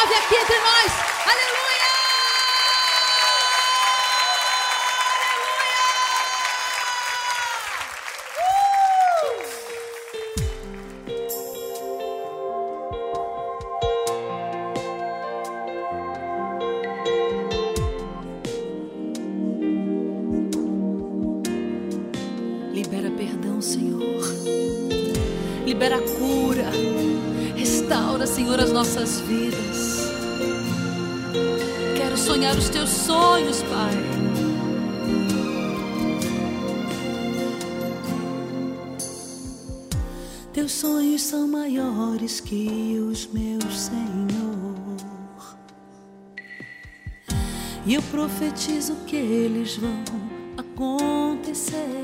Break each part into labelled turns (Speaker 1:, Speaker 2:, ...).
Speaker 1: move aqui entre nós. Aleluia! Libera perdão, Senhor. Libera cura. Restaura, Senhor, as nossas vidas. Quero sonhar os teus sonhos, Pai. Teus sonhos são maiores que os meus, Senhor. E eu profetizo que eles vão acontecer.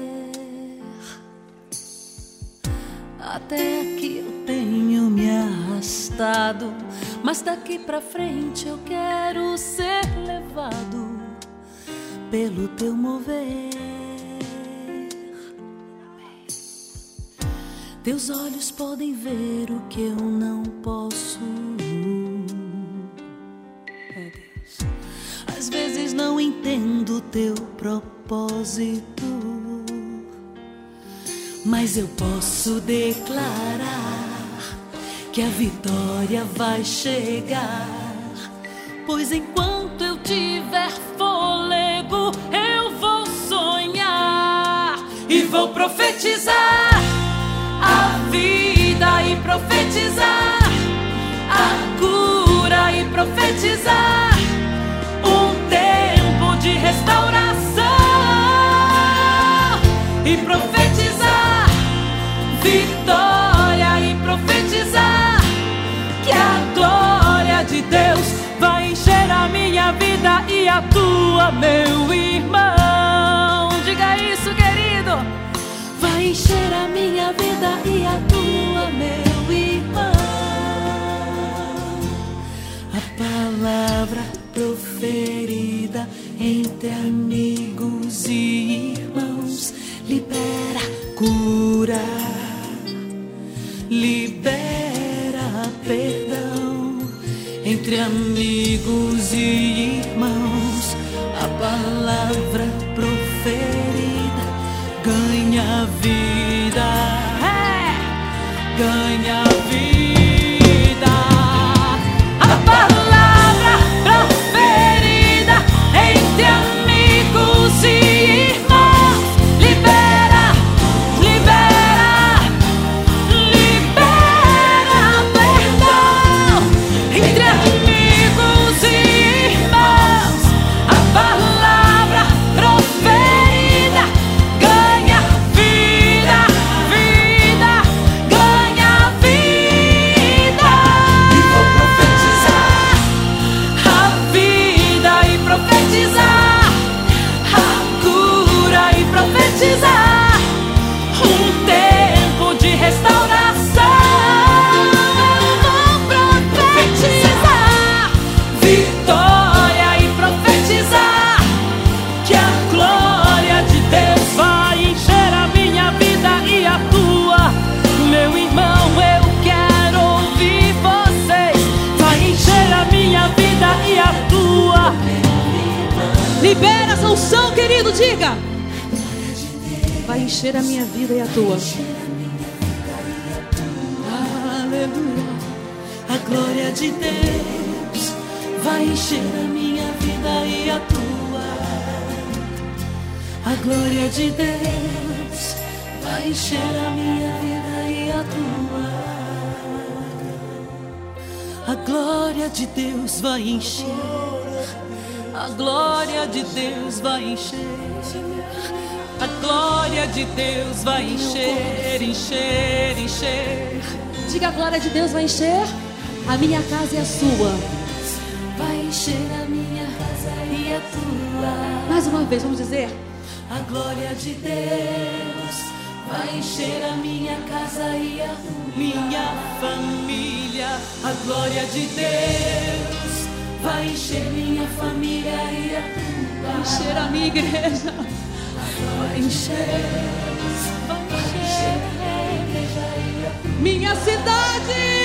Speaker 1: Até aqui eu tenho me arrastado, mas daqui pra frente eu quero ser levado pelo teu mover. Teus olhos podem ver o que eu não posso. Deus. Às vezes não entendo o teu propósito, mas eu posso declarar que a vitória vai chegar. Pois enquanto eu tiver fôlego, eu vou sonhar e vou profetizar a vida e profetizar a cura e profetizar um tempo de restauração e profetizar vitória e profetizar que a glória de Deus vai encher a minha vida e a tua, meu irmão. Diga isso, querido. Vai encher a minha vida e a tua, meu irmão. A palavra proferida entre amigos e irmãos libera cura, libera perdão. Entre amigos e irmãos, a palavra proferida ganha vida, ganha vida. A palavra proferida entre amigos e irmãos libera, libera, libera perdão. Entre amigos e irmãos, a palavra proferida ganha vida, vida, ganha vida. E vou profetizar a vida e profetizar a cura e profetizar um tempo de restauração. Vou profetizar vitória e profetizar que a glória de Deus vai encher a minha vida e a tua, meu irmão. Eu quero ouvir vocês. Vai encher a minha vida e a tua. Libera essa unção, querido, diga. Vai encher a minha vida e a tua. Aleluia. A glória de Deus vai encher a minha vida e a tua. A glória de Deus vai encher a minha vida e a tua. A glória de Deus vai encher. A glória de Deus vai encher. A glória de Deus vai encher, encher, encher. Diga, a glória de Deus vai encher a minha casa e a sua. Vai encher a minha casa e a tua. Mais uma vez, vamos dizer. A glória de Deus vai encher a minha casa e a minha família. A glória de Deus vai encher minha família e a tua. Vai encher a minha igreja. Vai encher minha cidade.